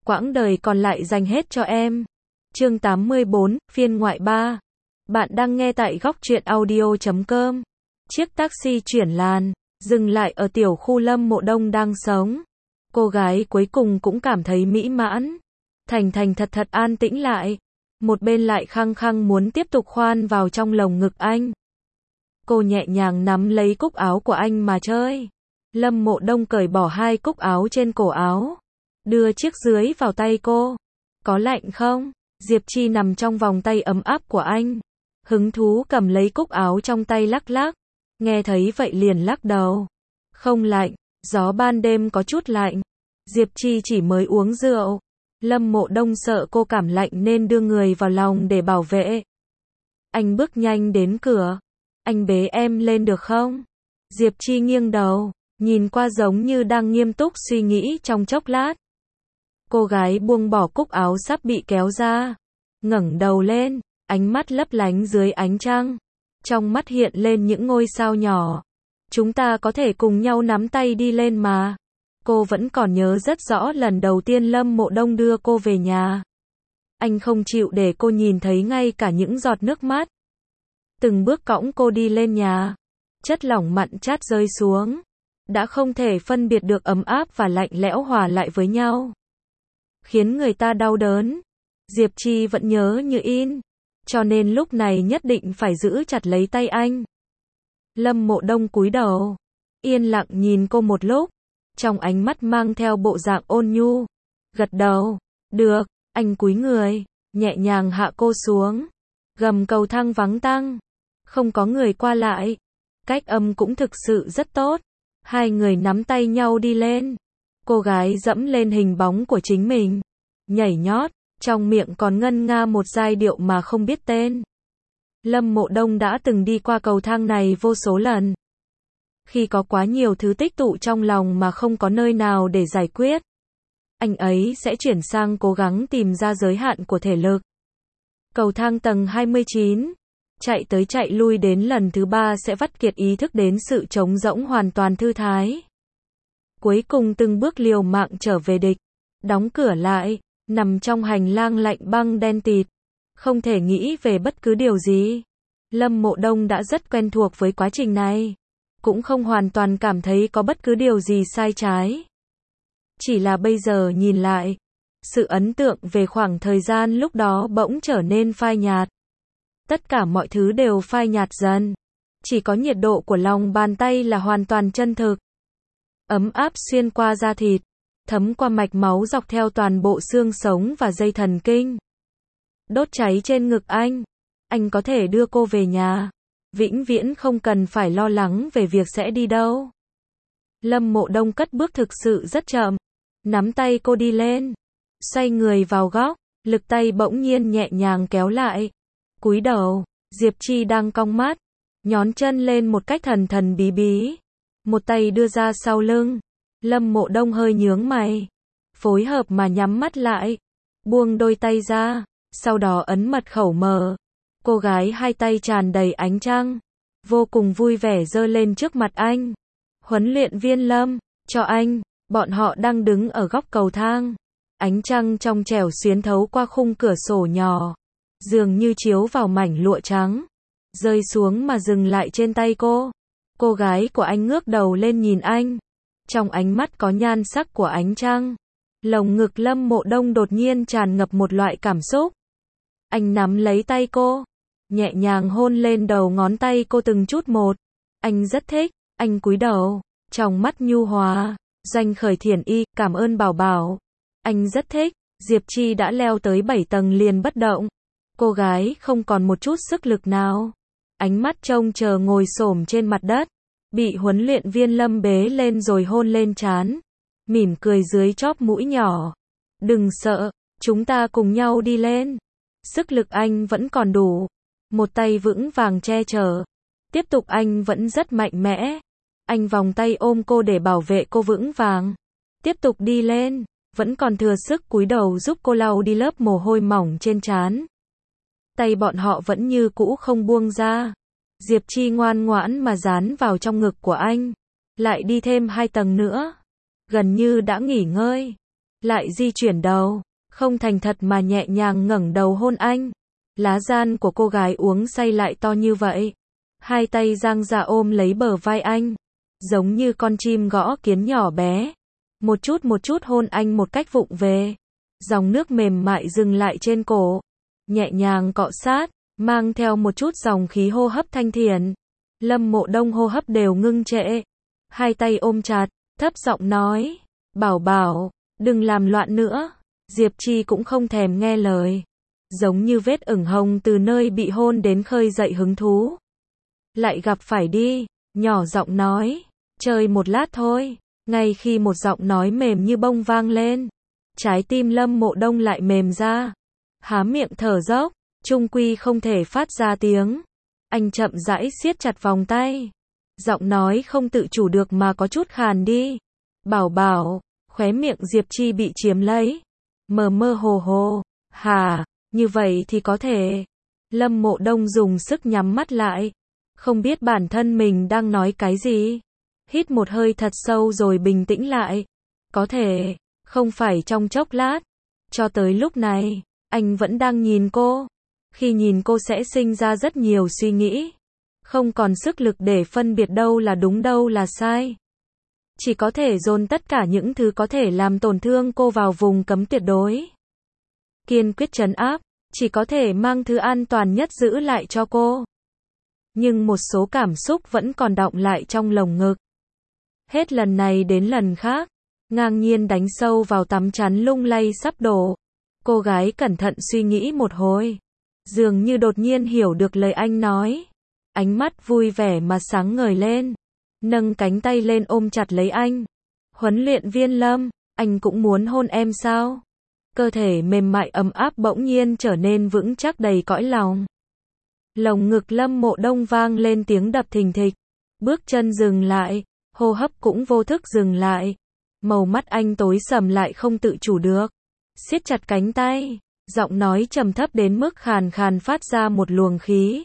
quãng đời còn lại dành hết cho em. Chương 84, phiên ngoại 3. Bạn đang nghe tại góc truyện audio.com. Chiếc taxi chuyển làn, dừng lại ở tiểu khu Lâm Mộ Đông đang sống. Cô gái cuối cùng cũng cảm thấy mỹ mãn. Thành thành thật thật an tĩnh lại. Một bên lại khăng khăng muốn tiếp tục khoan vào trong lồng ngực anh. Cô nhẹ nhàng nắm lấy cúc áo của anh mà chơi. Lâm Mộ Đông cởi bỏ hai cúc áo trên cổ áo. Đưa chiếc dưới vào tay cô. Có lạnh không? Diệp Chi nằm trong vòng tay ấm áp của anh. Hứng thú cầm lấy cúc áo trong tay lắc lắc. Nghe thấy vậy liền lắc đầu. Không lạnh, gió ban đêm có chút lạnh. Diệp Chi chỉ mới uống rượu. Lâm Mộ Đông sợ cô cảm lạnh nên đưa người vào lòng để bảo vệ. Anh bước nhanh đến cửa. Anh bế em lên được không? Diệp Chi nghiêng đầu, nhìn qua giống như đang nghiêm túc suy nghĩ trong chốc lát. Cô gái buông bỏ cúc áo sắp bị kéo ra. Ngẩng đầu lên, ánh mắt lấp lánh dưới ánh trăng. Trong mắt hiện lên những ngôi sao nhỏ. Chúng ta có thể cùng nhau nắm tay đi lên mà. Cô vẫn còn nhớ rất rõ lần đầu tiên Lâm Mộ Đông đưa cô về nhà. Anh không chịu để cô nhìn thấy ngay cả những giọt nước mắt. Từng bước cõng cô đi lên nhà. Chất lỏng mặn chát rơi xuống. Đã không thể phân biệt được ấm áp và lạnh lẽo hòa lại với nhau. Khiến người ta đau đớn. Diệp Chi vẫn nhớ như in. Cho nên lúc này nhất định phải giữ chặt lấy tay anh. Lâm Mộ Đông cúi đầu. Yên lặng nhìn cô một lúc. Trong ánh mắt mang theo bộ dạng ôn nhu. Gật đầu. Được, anh cúi người. Nhẹ nhàng hạ cô xuống. Gầm cầu thang vắng tanh. Không có người qua lại. Cách âm cũng thực sự rất tốt. Hai người nắm tay nhau đi lên. Cô gái dẫm lên hình bóng của chính mình. Nhảy nhót. Trong miệng còn ngân nga một giai điệu mà không biết tên. Lâm Mộ Đông đã từng đi qua cầu thang này vô số lần. Khi có quá nhiều thứ tích tụ trong lòng mà không có nơi nào để giải quyết, anh ấy sẽ chuyển sang cố gắng tìm ra giới hạn của thể lực. Cầu thang tầng 29. Chạy tới chạy lui đến lần thứ 3 sẽ vắt kiệt ý thức đến sự trống rỗng hoàn toàn thư thái. Cuối cùng từng bước liều mạng trở về địch. Đóng cửa lại. Nằm trong hành lang lạnh băng đen tịt. Không thể nghĩ về bất cứ điều gì. Lâm Mộ Đông đã rất quen thuộc với quá trình này. Cũng không hoàn toàn cảm thấy có bất cứ điều gì sai trái. Chỉ là bây giờ nhìn lại. Sự ấn tượng về khoảng thời gian lúc đó bỗng trở nên phai nhạt. Tất cả mọi thứ đều phai nhạt dần. Chỉ có nhiệt độ của lòng bàn tay là hoàn toàn chân thực. Ấm áp xuyên qua da thịt. Thấm qua mạch máu dọc theo toàn bộ xương sống và dây thần kinh. Đốt cháy trên ngực anh. Anh có thể đưa cô về nhà. Vĩnh viễn không cần phải lo lắng về việc sẽ đi đâu. Lâm Mộ Đông cất bước thực sự rất chậm. Nắm tay cô đi lên. Xoay người vào góc. Lực tay bỗng nhiên nhẹ nhàng kéo lại. Cúi đầu. Diệp Chi đang cong mắt. Nhón chân lên một cách thần thần bí bí. Một tay đưa ra sau lưng. Lâm Mộ Đông hơi nhướng mày. Phối hợp mà nhắm mắt lại. Buông đôi tay ra. Sau đó ấn mật khẩu mở. Cô gái hai tay tràn đầy ánh trăng. Vô cùng vui vẻ giơ lên trước mặt anh. Huấn luyện viên Lâm, cho anh. Bọn họ đang đứng ở góc cầu thang. Ánh trăng trong trẻo xuyên thấu qua khung cửa sổ nhỏ. Dường như chiếu vào mảnh lụa trắng. Rơi xuống mà dừng lại trên tay cô. Cô gái của anh ngước đầu lên nhìn anh. Trong ánh mắt có nhan sắc của ánh trăng. Lồng ngực Lâm Mộ Đông đột nhiên tràn ngập một loại cảm xúc. Anh nắm lấy tay cô. Nhẹ nhàng hôn lên đầu ngón tay cô từng chút một. Anh rất thích. Anh cúi đầu. Trong mắt nhu hòa. Doanh khởi thiển y. Cảm ơn bảo bảo. Anh rất thích. Diệp Chi đã leo tới 7 tầng liền bất động. Cô gái không còn một chút sức lực nào. Ánh mắt trông chờ ngồi xổm trên mặt đất. Bị huấn luyện viên Lâm bế lên rồi hôn lên trán. Mỉm cười dưới chóp mũi nhỏ. Đừng sợ, chúng ta cùng nhau đi lên. Sức lực anh vẫn còn đủ. Một tay vững vàng che chở. Tiếp tục anh vẫn rất mạnh mẽ. Anh vòng tay ôm cô để bảo vệ cô vững vàng. Tiếp tục đi lên. Vẫn còn thừa sức cúi đầu giúp cô lau đi lớp mồ hôi mỏng trên trán. Tay bọn họ vẫn như cũ không buông ra. Diệp Chi ngoan ngoãn mà dán vào trong ngực của anh. Lại đi thêm 2 tầng nữa. Gần như đã nghỉ ngơi. lại di chuyển đầu, không thành thật mà nhẹ nhàng ngẩng đầu hôn anh. Lá gan của cô gái uống say lại to như vậy. Hai tay dang ra ôm lấy bờ vai anh, giống như con chim gõ kiến nhỏ bé. Một chút hôn anh một cách vụng về. Dòng nước mềm mại dừng lại trên cổ, nhẹ nhàng cọ sát, mang theo một chút dòng khí hô hấp thanh thiền. Lâm Mộ Đông hô hấp đều ngưng trệ. Hai tay ôm chặt, thấp giọng nói, bảo bảo, đừng làm loạn nữa. Diệp Chi cũng không thèm nghe lời. Giống như vết ửng hồng từ nơi bị hôn đến khơi dậy hứng thú. Lại gặp phải đi, nhỏ giọng nói, chơi một lát thôi. Ngay khi một giọng nói mềm như bông vang lên, trái tim Lâm Mộ Đông lại mềm ra. Há miệng thở dốc, chung quy không thể phát ra tiếng. Anh chậm rãi siết chặt vòng tay. Giọng nói không tự chủ được mà có chút khàn đi. Bảo bảo, khóe miệng Diệp Chi bị chiếm lấy. Mơ mơ hồ hồ, hả, như vậy thì có thể. Lâm Mộ Đông dùng sức nhắm mắt lại. Không biết bản thân mình đang nói cái gì. Hít một hơi thật sâu rồi bình tĩnh lại. Có thể, không phải trong chốc lát. Cho tới lúc này, anh vẫn đang nhìn cô. Khi nhìn cô sẽ sinh ra rất nhiều suy nghĩ. Không còn sức lực để phân biệt đâu là đúng đâu là sai. Chỉ có thể dồn tất cả những thứ có thể làm tổn thương cô vào vùng cấm tuyệt đối. Kiên quyết trấn áp, chỉ có thể mang thứ an toàn nhất giữ lại cho cô. Nhưng một số cảm xúc vẫn còn đọng lại trong lồng ngực. Hết lần này đến lần khác, ngang nhiên đánh sâu vào tấm chắn lung lay sắp đổ. Cô gái cẩn thận suy nghĩ một hồi, dường như đột nhiên hiểu được lời anh nói. Ánh mắt vui vẻ mà sáng ngời lên, nâng cánh tay lên ôm chặt lấy anh. Huấn luyện viên Lâm, anh cũng muốn hôn em sao? Cơ thể mềm mại ấm áp bỗng nhiên trở nên vững chắc đầy cõi lòng. Lồng ngực Lâm Mộ Đông vang lên tiếng đập thình thịch. Bước chân dừng lại, hô hấp cũng vô thức dừng lại. Màu mắt anh tối sầm lại không tự chủ được. Siết chặt cánh tay, giọng nói trầm thấp đến mức khàn khàn phát ra một luồng khí.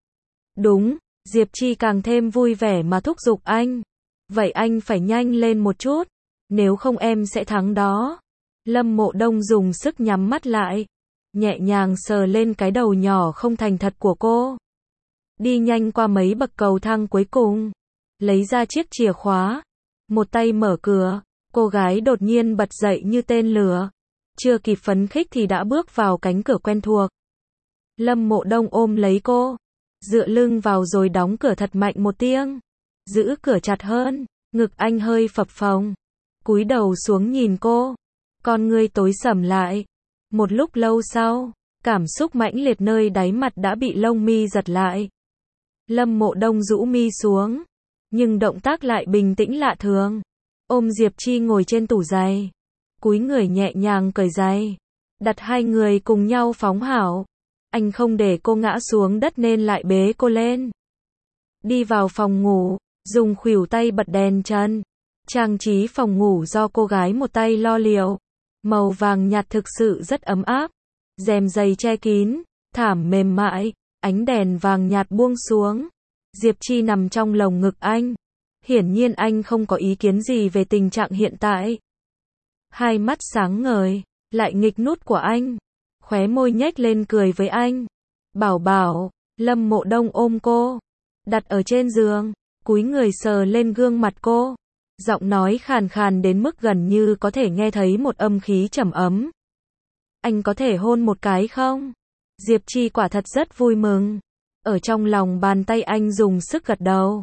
Đúng, Diệp Chi càng thêm vui vẻ mà thúc giục anh. Vậy anh phải nhanh lên một chút, nếu không em sẽ thắng đó. Lâm Mộ Đông dùng sức nhắm mắt lại, nhẹ nhàng sờ lên cái đầu nhỏ không thành thật của cô. Đi nhanh qua mấy bậc cầu thang cuối cùng, lấy ra chiếc chìa khóa, một tay mở cửa, cô gái đột nhiên bật dậy như tên lửa. Chưa kịp phấn khích thì đã bước vào cánh cửa quen thuộc. Lâm Mộ Đông ôm lấy cô, dựa lưng vào rồi đóng cửa thật mạnh một tiếng. Giữ cửa chặt hơn, ngực anh hơi phập phồng. Cúi đầu xuống nhìn cô, con ngươi tối sầm lại. Một lúc lâu sau, cảm xúc mãnh liệt nơi đáy mặt đã bị lông mi giật lại. Lâm Mộ Đông rũ mi xuống, nhưng động tác lại bình tĩnh lạ thường. Ôm Diệp Chi ngồi trên tủ giày, cúi người nhẹ nhàng cởi giày, đặt hai người cùng nhau phóng hảo. Anh không để cô ngã xuống đất nên lại bế cô lên. Đi vào phòng ngủ, dùng khuỷu tay bật đèn chân. Trang trí phòng ngủ do cô gái một tay lo liệu. Màu vàng nhạt thực sự rất ấm áp. Rèm dày che kín, thảm mềm mại, ánh đèn vàng nhạt buông xuống. Diệp Chi nằm trong lồng ngực anh. Hiển nhiên anh không có ý kiến gì về tình trạng hiện tại. Hai mắt sáng ngời, lại nghịch nút của anh. Khóe môi nhếch lên cười với anh. Bảo bảo, Lâm Mộ Đông ôm cô, đặt ở trên giường, cúi người sờ lên gương mặt cô. Giọng nói khàn khàn đến mức gần như có thể nghe thấy một âm khí trầm ấm. Anh có thể hôn một cái không? Diệp Chi quả thật rất vui mừng. Ở trong lòng bàn tay anh dùng sức gật đầu.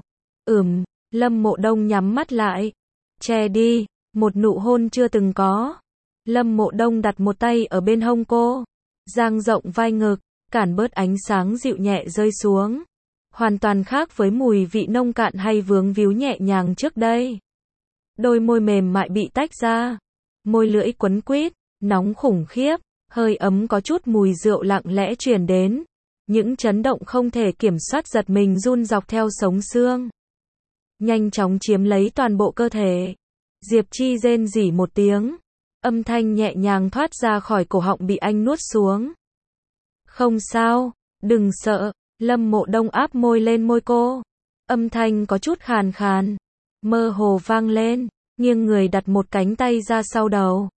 Lâm Mộ Đông nhắm mắt lại. Che đi, một nụ hôn chưa từng có. Lâm Mộ Đông đặt một tay ở bên hông cô, dang rộng vai ngực, cản bớt ánh sáng dịu nhẹ rơi xuống. Hoàn toàn khác với mùi vị nông cạn hay vướng víu nhẹ nhàng trước đây. Đôi môi mềm mại bị tách ra, môi lưỡi quấn quýt, nóng khủng khiếp, hơi ấm có chút mùi rượu lặng lẽ truyền đến. Những chấn động không thể kiểm soát giật mình run dọc theo sống xương. Nhanh chóng chiếm lấy toàn bộ cơ thể. Diệp Chi rên rỉ một tiếng. Âm thanh nhẹ nhàng thoát ra khỏi cổ họng bị anh nuốt xuống. Không sao, đừng sợ. Lâm Mộ Đông áp môi lên môi cô. Âm thanh có chút khàn khàn, mơ hồ vang lên, nghiêng người đặt một cánh tay ra sau đầu.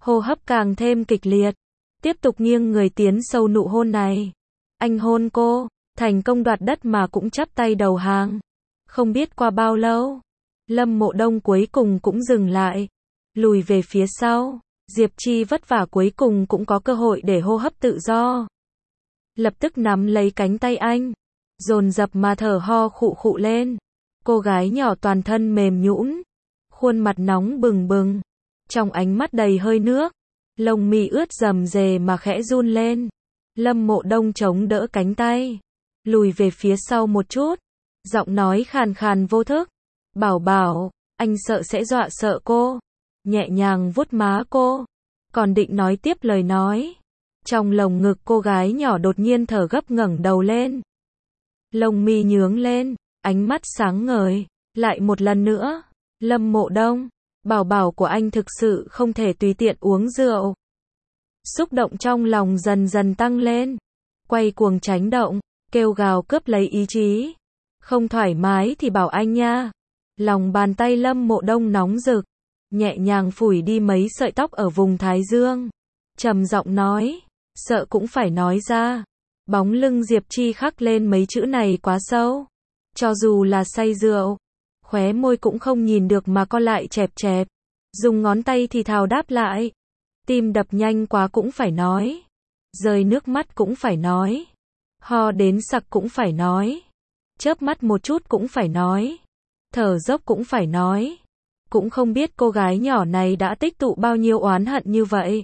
hô hấp càng thêm kịch liệt, tiếp tục nghiêng người tiến sâu nụ hôn này. Anh hôn cô, thành công đoạt đất mà cũng chắp tay đầu hàng. Không biết qua bao lâu, Lâm Mộ Đông cuối cùng cũng dừng lại, lùi về phía sau. Diệp Chi vất vả cuối cùng cũng có cơ hội để hô hấp tự do. Lập tức nắm lấy cánh tay anh, dồn dập mà thở ho khụ khụ lên. Cô gái nhỏ toàn thân mềm nhũn, khuôn mặt nóng bừng bừng, trong ánh mắt đầy hơi nước, lông mi ướt rầm rề mà khẽ run lên. Lâm Mộ Đông chống đỡ cánh tay, lùi về phía sau một chút, giọng nói khàn khàn vô thức. Bảo bảo, anh sợ sẽ dọa sợ cô. Nhẹ nhàng vuốt má cô, còn định nói tiếp lời nói. Trong lồng ngực cô gái nhỏ đột nhiên thở gấp ngẩng đầu lên. Lông mi nhướng lên, ánh mắt sáng ngời, lại một lần nữa. Lâm Mộ Đông, bảo bảo của anh thực sự không thể tùy tiện uống rượu. Xúc động trong lòng dần dần tăng lên, quay cuồng tránh động, kêu gào cướp lấy ý chí. Không thoải mái thì bảo anh nha. Lòng bàn tay Lâm Mộ Đông nóng rực, nhẹ nhàng phủi đi mấy sợi tóc ở vùng thái dương, trầm giọng nói, sợ cũng phải nói ra. Bóng lưng Diệp Chi khắc lên mấy chữ này quá sâu, cho dù là say rượu, khóe môi cũng không nhìn được mà co lại chẹp chẹp, dùng ngón tay thì thào đáp lại. Tim đập nhanh quá cũng phải nói, rơi nước mắt cũng phải nói, ho đến sặc cũng phải nói, chớp mắt một chút cũng phải nói, thở dốc cũng phải nói. Cũng không biết cô gái nhỏ này đã tích tụ bao nhiêu oán hận như vậy.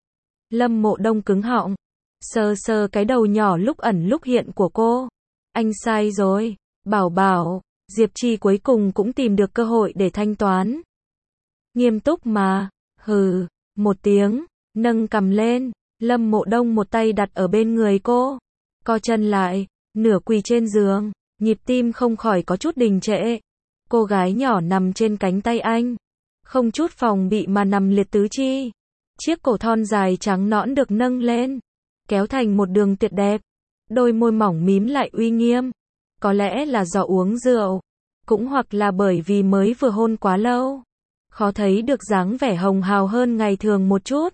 Lâm Mộ Đông cứng họng, sờ sờ cái đầu nhỏ lúc ẩn lúc hiện của cô. Anh sai rồi, bảo bảo. Diệp Chi cuối cùng cũng tìm được cơ hội để thanh toán. Nghiêm túc mà, hừ, một tiếng, nâng cằm lên. Lâm Mộ Đông một tay đặt ở bên người cô, co chân lại, nửa quỳ trên giường, nhịp tim không khỏi có chút đình trệ. Cô gái nhỏ nằm trên cánh tay anh, không chút phòng bị mà nằm liệt tứ chi. Chiếc cổ thon dài trắng nõn được nâng lên, kéo thành một đường tuyệt đẹp. Đôi môi mỏng mím lại uy nghiêm. Có lẽ là do uống rượu, cũng hoặc là bởi vì mới vừa hôn quá lâu, khó thấy được dáng vẻ hồng hào hơn ngày thường một chút.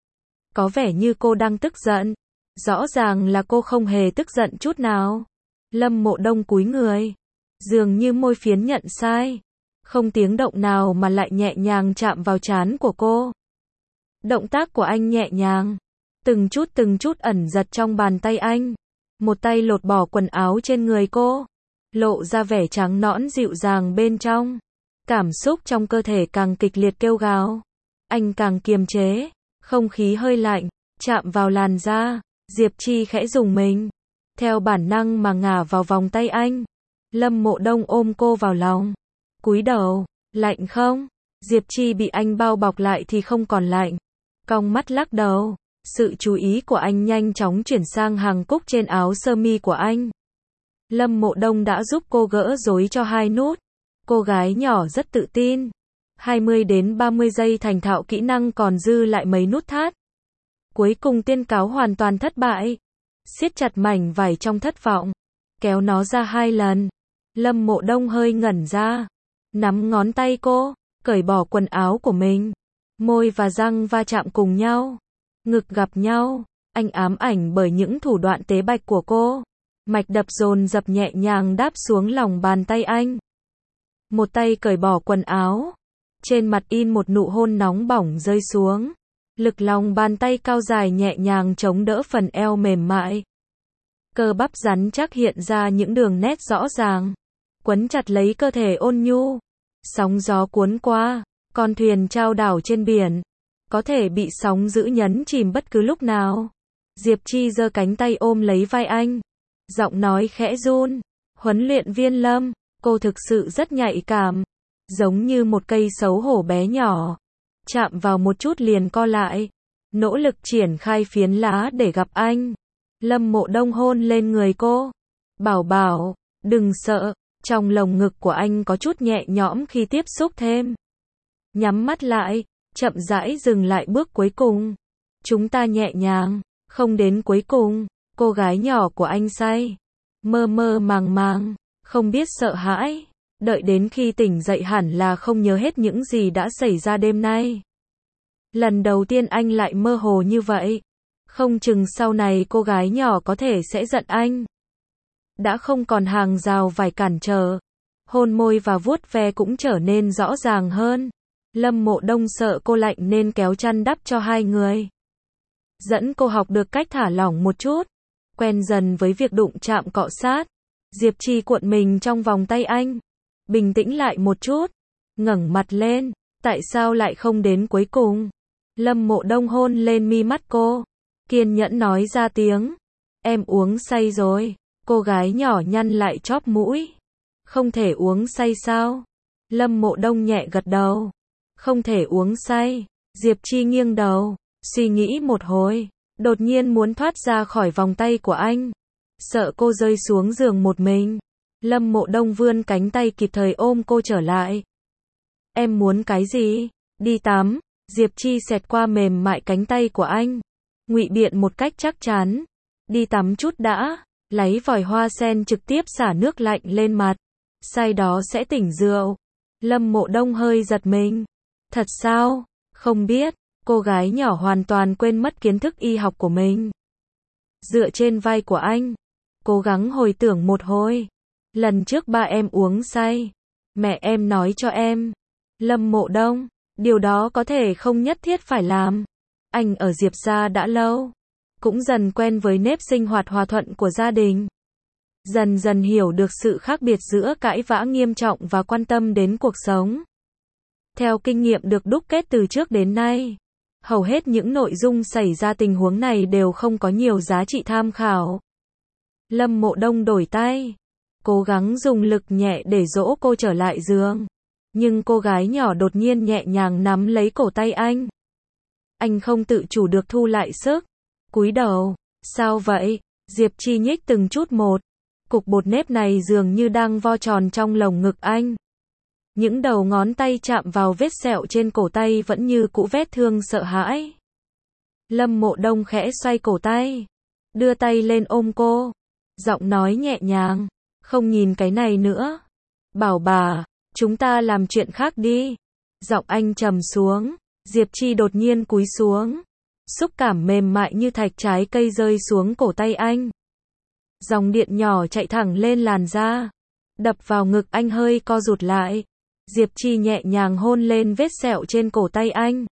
Có vẻ như cô đang tức giận, rõ ràng là cô không hề tức giận chút nào. Lâm Mộ Đông cúi người, dường như môi phiến nhận sai, không tiếng động nào mà lại nhẹ nhàng chạm vào trán của cô. Động tác của anh nhẹ nhàng, từng chút ẩn giật trong bàn tay anh. Một tay lột bỏ quần áo trên người cô, lộ ra vẻ trắng nõn dịu dàng bên trong. Cảm xúc trong cơ thể càng kịch liệt kêu gào. Anh càng kiềm chế, không khí hơi lạnh, chạm vào làn da. Diệp Chi khẽ rùng mình, theo bản năng mà ngả vào vòng tay anh. Lâm Mộ Đông ôm cô vào lòng, cúi đầu, lạnh không? Diệp Chi bị anh bao bọc lại thì không còn lạnh, cong mắt lắc đầu. Sự chú ý của anh nhanh chóng chuyển sang hàng cúc trên áo sơ mi của anh. Lâm Mộ Đông đã giúp cô gỡ rối cho 2 nút. Cô gái nhỏ rất tự tin. 20 đến 30 giây thành thạo kỹ năng còn dư lại mấy nút thắt. Cuối cùng tiên cáo hoàn toàn thất bại. Siết chặt mảnh vải trong thất vọng, kéo nó ra 2 lần. Lâm Mộ Đông hơi ngẩn ra, nắm ngón tay cô, cởi bỏ quần áo của mình. Môi và răng va chạm cùng nhau, ngực gặp nhau. Anh ám ảnh bởi những thủ đoạn tế bạch của cô. Mạch đập dồn dập nhẹ nhàng đáp xuống lòng bàn tay anh. Một tay cởi bỏ quần áo, trên mặt in một nụ hôn nóng bỏng rơi xuống. Lực lòng bàn tay cao dài nhẹ nhàng chống đỡ phần eo mềm mại. Cơ bắp rắn chắc hiện ra những đường nét rõ ràng, quấn chặt lấy cơ thể ôn nhu. Sóng gió cuốn qua, con thuyền chao đảo trên biển, có thể bị sóng dữ nhấn chìm bất cứ lúc nào. Diệp Chi giơ cánh tay ôm lấy vai anh, giọng nói khẽ run. Huấn luyện viên Lâm, cô thực sự rất nhạy cảm, giống như một cây xấu hổ bé nhỏ, chạm vào một chút liền co lại, nỗ lực triển khai phiến lá để gặp anh. Lâm Mộ Đông hôn lên người cô. Bảo bảo, đừng sợ. Trong lồng ngực của anh có chút nhẹ nhõm khi tiếp xúc thêm. Nhắm mắt lại, chậm rãi dừng lại bước cuối cùng. Chúng ta nhẹ nhàng, không đến cuối cùng. Cô gái nhỏ của anh say, mơ mơ màng màng, không biết sợ hãi. Đợi đến khi tỉnh dậy hẳn là không nhớ hết những gì đã xảy ra đêm nay. Lần đầu tiên anh lại mơ hồ như vậy. Không chừng sau này cô gái nhỏ có thể sẽ giận anh. Đã không còn hàng rào vải cản trở. Hôn môi và vuốt ve cũng trở nên rõ ràng hơn. Lâm Mộ Đông sợ cô lạnh nên kéo chăn đắp cho hai người. Dẫn cô học được cách thả lỏng một chút. Quen dần với việc đụng chạm cọ sát. Diệp Chi cuộn mình trong vòng tay anh. Bình tĩnh lại một chút. Ngẩng mặt lên. Tại sao lại không đến cuối cùng? Lâm Mộ Đông hôn lên mi mắt cô. Kiên nhẫn nói ra tiếng. Em uống say rồi. Cô gái nhỏ nhăn lại chóp mũi. Không thể uống say sao? Lâm Mộ Đông nhẹ gật đầu. Không thể uống say. Diệp Chi nghiêng đầu. Suy nghĩ một hồi. Đột nhiên muốn thoát ra khỏi vòng tay của anh. Sợ cô rơi xuống giường một mình. Lâm Mộ Đông vươn cánh tay kịp thời ôm cô trở lại. Em muốn cái gì? Đi tắm. Diệp Chi xẹt qua mềm mại cánh tay của anh. Ngụy biện một cách chắc chắn. Đi tắm chút đã. Lấy vòi hoa sen trực tiếp xả nước lạnh lên mặt. Say đó sẽ tỉnh rượu. Lâm Mộ Đông hơi giật mình. Thật sao? Không biết. Cô gái nhỏ hoàn toàn quên mất kiến thức y học của mình. Dựa trên vai của anh. Cố gắng hồi tưởng một hồi. Lần trước ba em uống say. Mẹ em nói cho em. Lâm Mộ Đông. Điều đó có thể không nhất thiết phải làm. Anh ở Diệp gia đã lâu. Cũng dần quen với nếp sinh hoạt hòa thuận của gia đình. Dần dần hiểu được sự khác biệt giữa cãi vã nghiêm trọng và quan tâm đến cuộc sống. Theo kinh nghiệm được đúc kết từ trước đến nay, hầu hết những nội dung xảy ra tình huống này đều không có nhiều giá trị tham khảo. Lâm Mộ Đông đổi tay, cố gắng dùng lực nhẹ để dỗ cô trở lại giường. Nhưng cô gái nhỏ đột nhiên nhẹ nhàng nắm lấy cổ tay anh. Anh không tự chủ được thu lại sức. Cúi đầu. Sao vậy? Diệp Chi nhích từng chút một. Cục bột nếp này dường như đang vo tròn trong lồng ngực anh. Những đầu ngón tay chạm vào vết sẹo trên cổ tay vẫn như cũ vết thương sợ hãi. Lâm Mộ Đông khẽ xoay cổ tay. Đưa tay lên ôm cô. Giọng nói nhẹ nhàng. Không nhìn cái này nữa. Bảo bà, chúng ta làm chuyện khác đi. Giọng anh trầm xuống. Diệp Chi đột nhiên cúi xuống. Xúc cảm mềm mại như thạch trái cây rơi xuống cổ tay anh. Dòng điện nhỏ chạy thẳng lên làn da. Đập vào ngực anh hơi co rụt lại. Diệp Chi nhẹ nhàng hôn lên vết sẹo trên cổ tay anh.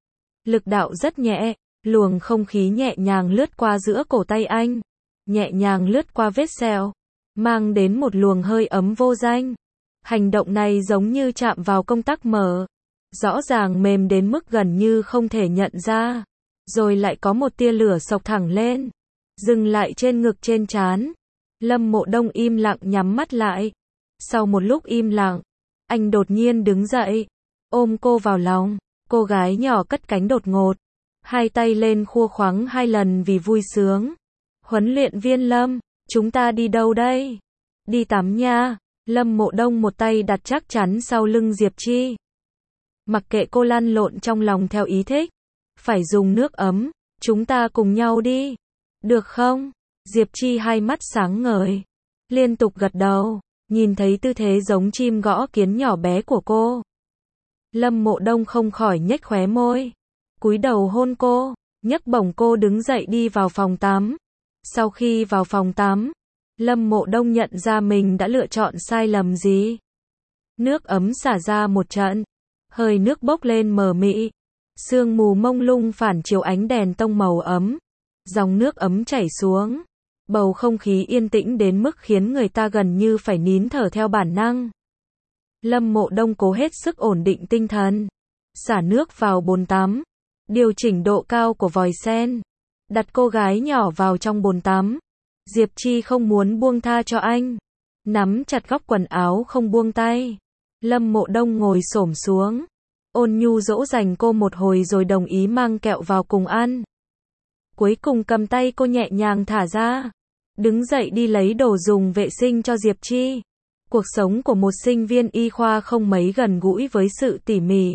Lực đạo rất nhẹ, luồng không khí nhẹ nhàng lướt qua giữa cổ tay anh. Nhẹ nhàng lướt qua vết sẹo. Mang đến một luồng hơi ấm vô danh. Hành động này giống như chạm vào công tắc mở. Rõ ràng mềm đến mức gần như không thể nhận ra. Rồi lại có một tia lửa xộc thẳng lên. Dừng lại trên ngực trên trán. Lâm Mộ Đông im lặng nhắm mắt lại. Sau một lúc im lặng, anh đột nhiên đứng dậy. Ôm cô vào lòng. Cô gái nhỏ cất cánh đột ngột. Hai tay lên khua khoắng hai lần vì vui sướng. Huấn luyện viên Lâm, chúng ta đi đâu đây? Đi tắm nha. Lâm Mộ Đông một tay đặt chắc chắn sau lưng Diệp Chi. Mặc kệ cô lăn lộn trong lòng theo ý thích. Phải dùng nước ấm, chúng ta cùng nhau đi. Được không? Diệp Chi hai mắt sáng ngời. Liên tục gật đầu, nhìn thấy tư thế giống chim gõ kiến nhỏ bé của cô. Lâm Mộ Đông không khỏi nhếch khóe môi. Cúi đầu hôn cô, nhấc bổng cô đứng dậy đi vào phòng tắm. Sau khi vào phòng tắm, Lâm Mộ Đông nhận ra mình đã lựa chọn sai lầm gì. Nước ấm xả ra một trận. Hơi nước bốc lên mờ mị. Sương mù mông lung phản chiếu ánh đèn tông màu ấm. Dòng nước ấm chảy xuống. Bầu không khí yên tĩnh đến mức khiến người ta gần như phải nín thở theo bản năng. Lâm Mộ Đông cố hết sức ổn định tinh thần. Xả nước vào bồn tắm. Điều chỉnh độ cao của vòi sen. Đặt cô gái nhỏ vào trong bồn tắm. Diệp Chi không muốn buông tha cho anh. Nắm chặt góc quần áo không buông tay. Lâm Mộ Đông ngồi xổm xuống. Ôn nhu dỗ dành cô một hồi rồi đồng ý mang kẹo vào cùng ăn. Cuối cùng cầm tay cô nhẹ nhàng thả ra. Đứng dậy đi lấy đồ dùng vệ sinh cho Diệp Chi. Cuộc sống của một sinh viên y khoa không mấy gần gũi với sự tỉ mỉ.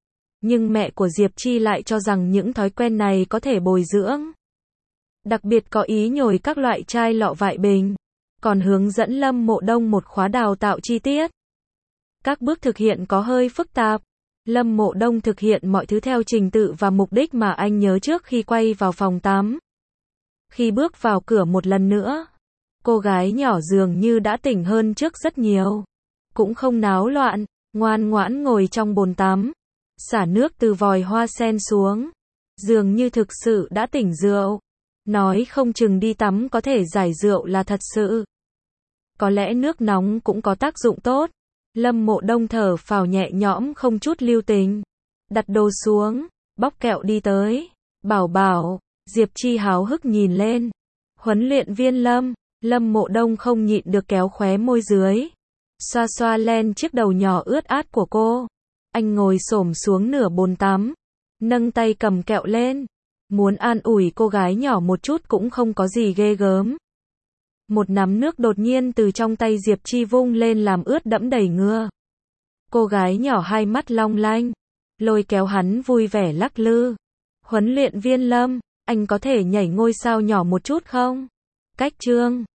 Nhưng mẹ của Diệp Chi lại cho rằng những thói quen này có thể bồi dưỡng. Đặc biệt có ý nhồi các loại chai lọ vại bình. Còn hướng dẫn Lâm Mộ Đông một khóa đào tạo chi tiết. Các bước thực hiện có hơi phức tạp. Lâm Mộ Đông thực hiện mọi thứ theo trình tự và mục đích mà anh nhớ trước khi quay vào phòng tắm. Khi bước vào cửa một lần nữa, cô gái nhỏ dường như đã tỉnh hơn trước rất nhiều. Cũng không náo loạn, ngoan ngoãn ngồi trong bồn tắm, xả nước từ vòi hoa sen xuống. Dường như thực sự đã tỉnh rượu. Nói không chừng đi tắm có thể giải rượu là thật sự. Có lẽ nước nóng cũng có tác dụng tốt. Lâm Mộ Đông thở phào nhẹ nhõm không chút lưu tình. Đặt đồ xuống, bóc kẹo đi tới. Bảo bảo, Diệp Chi háo hức nhìn lên. Huấn luyện viên Lâm, Lâm Mộ Đông không nhịn được kéo khóe môi dưới. Xoa xoa len chiếc đầu nhỏ ướt át của cô. Anh ngồi xổm xuống nửa bồn tắm, nâng tay cầm kẹo lên. Muốn an ủi cô gái nhỏ một chút cũng không có gì ghê gớm. Một nắm nước đột nhiên từ trong tay Diệp Chi vung lên làm ướt đẫm đầy ngưa. Cô gái nhỏ hai mắt long lanh, lôi kéo hắn vui vẻ lắc lư. Huấn luyện viên Lâm, anh có thể nhảy ngôi sao nhỏ một chút không? Cách chương